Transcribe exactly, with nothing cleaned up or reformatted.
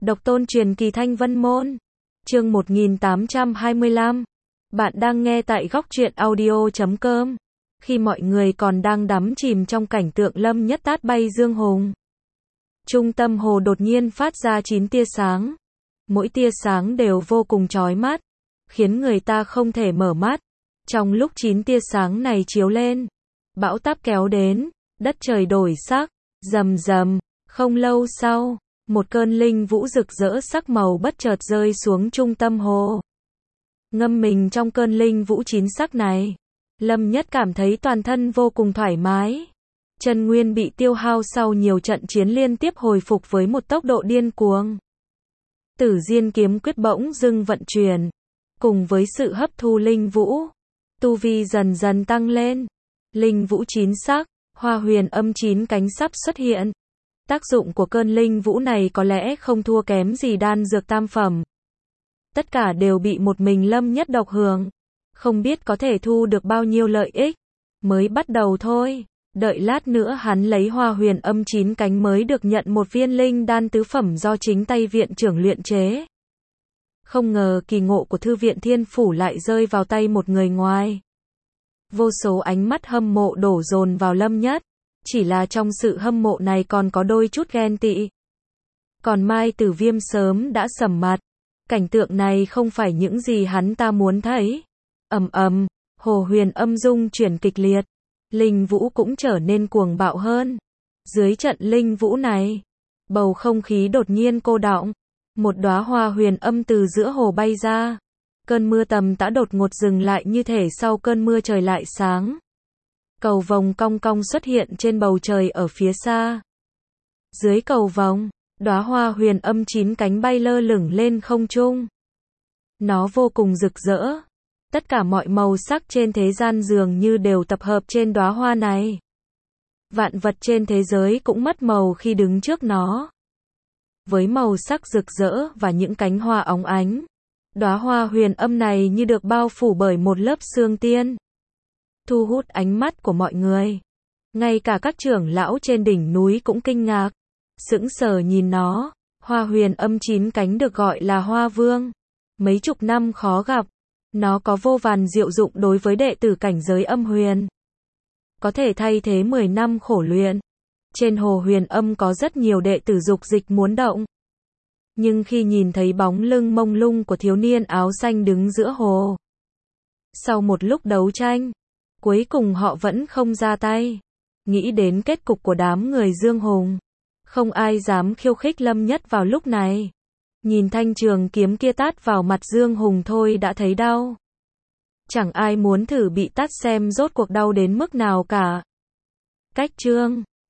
Độc tôn truyền kỳ Thanh Vân Môn. Chương một nghìn tám trăm hai mươi lăm. Bạn đang nghe tại góc truyện audio chấm com. Khi mọi người còn đang đắm chìm trong cảnh tượng Lâm Nhất tát bay Dương Hùng, trung tâm hồ đột nhiên phát ra chín tia sáng. Mỗi tia sáng đều vô cùng chói mắt, khiến người ta không thể mở mắt. Trong lúc chín tia sáng này chiếu lên, bão táp kéo đến, đất trời đổi sắc, rầm rầm. Không lâu sau, một cơn linh vũ rực rỡ sắc màu bất chợt rơi xuống trung tâm hồ. Ngâm mình trong cơn linh vũ chín sắc này, Lâm Nhất cảm thấy toàn thân vô cùng thoải mái. Chân nguyên bị tiêu hao sau nhiều trận chiến liên tiếp hồi phục với một tốc độ điên cuồng. Tử Diên kiếm quyết bỗng dưng vận chuyển, cùng với sự hấp thu linh vũ, tu vi dần dần tăng lên. Linh vũ chín sắc, Hoa Huyền Âm chín cánh sắp xuất hiện. Tác dụng của cơn linh vũ này có lẽ không thua kém gì đan dược tam phẩm. Tất cả đều bị một mình Lâm Nhất độc hưởng, không biết có thể thu được bao nhiêu lợi ích. Mới bắt đầu thôi, đợi lát nữa hắn lấy Hoa Huyền Âm chín cánh mới được nhận một viên linh đan tứ phẩm do chính tay viện trưởng luyện chế. Không ngờ kỳ ngộ của thư viện Thiên Phủ lại rơi vào tay một người ngoài. Vô số ánh mắt hâm mộ đổ dồn vào Lâm Nhất. Chỉ là trong sự hâm mộ này còn có đôi chút ghen tị. Còn Mai Tử Viêm sớm đã sầm mặt. Cảnh tượng này không phải những gì hắn ta muốn thấy. Ầm ầm, Hồ Huyền Âm dung chuyển kịch liệt. Linh vũ cũng trở nên cuồng bạo hơn. Dưới trận linh vũ này, bầu không khí đột nhiên cô đọng. Một đóa hoa huyền âm từ giữa hồ bay ra. Cơn mưa tầm tã đột ngột dừng lại như thể sau cơn mưa trời lại sáng. Cầu vồng cong cong xuất hiện trên bầu trời ở phía xa. Dưới cầu vồng, đóa hoa huyền âm chín cánh bay lơ lửng lên không trung. Nó vô cùng rực rỡ. Tất cả mọi màu sắc trên thế gian dường như đều tập hợp trên đóa hoa này. Vạn vật trên thế giới cũng mất màu khi đứng trước nó. Với màu sắc rực rỡ và những cánh hoa óng ánh, đóa hoa huyền âm này như được bao phủ bởi một lớp sương tiên, thu hút ánh mắt của mọi người. Ngay cả các trưởng lão trên đỉnh núi cũng kinh ngạc, sững sờ nhìn nó. Hoa huyền âm chín cánh được gọi là Hoa Vương. Mấy chục năm khó gặp, nó có vô vàn diệu dụng đối với đệ tử cảnh giới âm huyền. Có thể thay thế mười năm khổ luyện. Trên hồ huyền âm có rất nhiều đệ tử dục dịch muốn động. Nhưng khi nhìn thấy bóng lưng mông lung của thiếu niên áo xanh đứng giữa hồ, sau một lúc đấu tranh, cuối cùng họ vẫn không ra tay. Nghĩ đến kết cục của đám người Dương Hùng, không ai dám khiêu khích Lâm Nhất vào lúc này. Nhìn thanh trường kiếm kia tát vào mặt Dương Hùng thôi đã thấy đau. Chẳng ai muốn thử bị tát xem rốt cuộc đau đến mức nào cả. Cách chương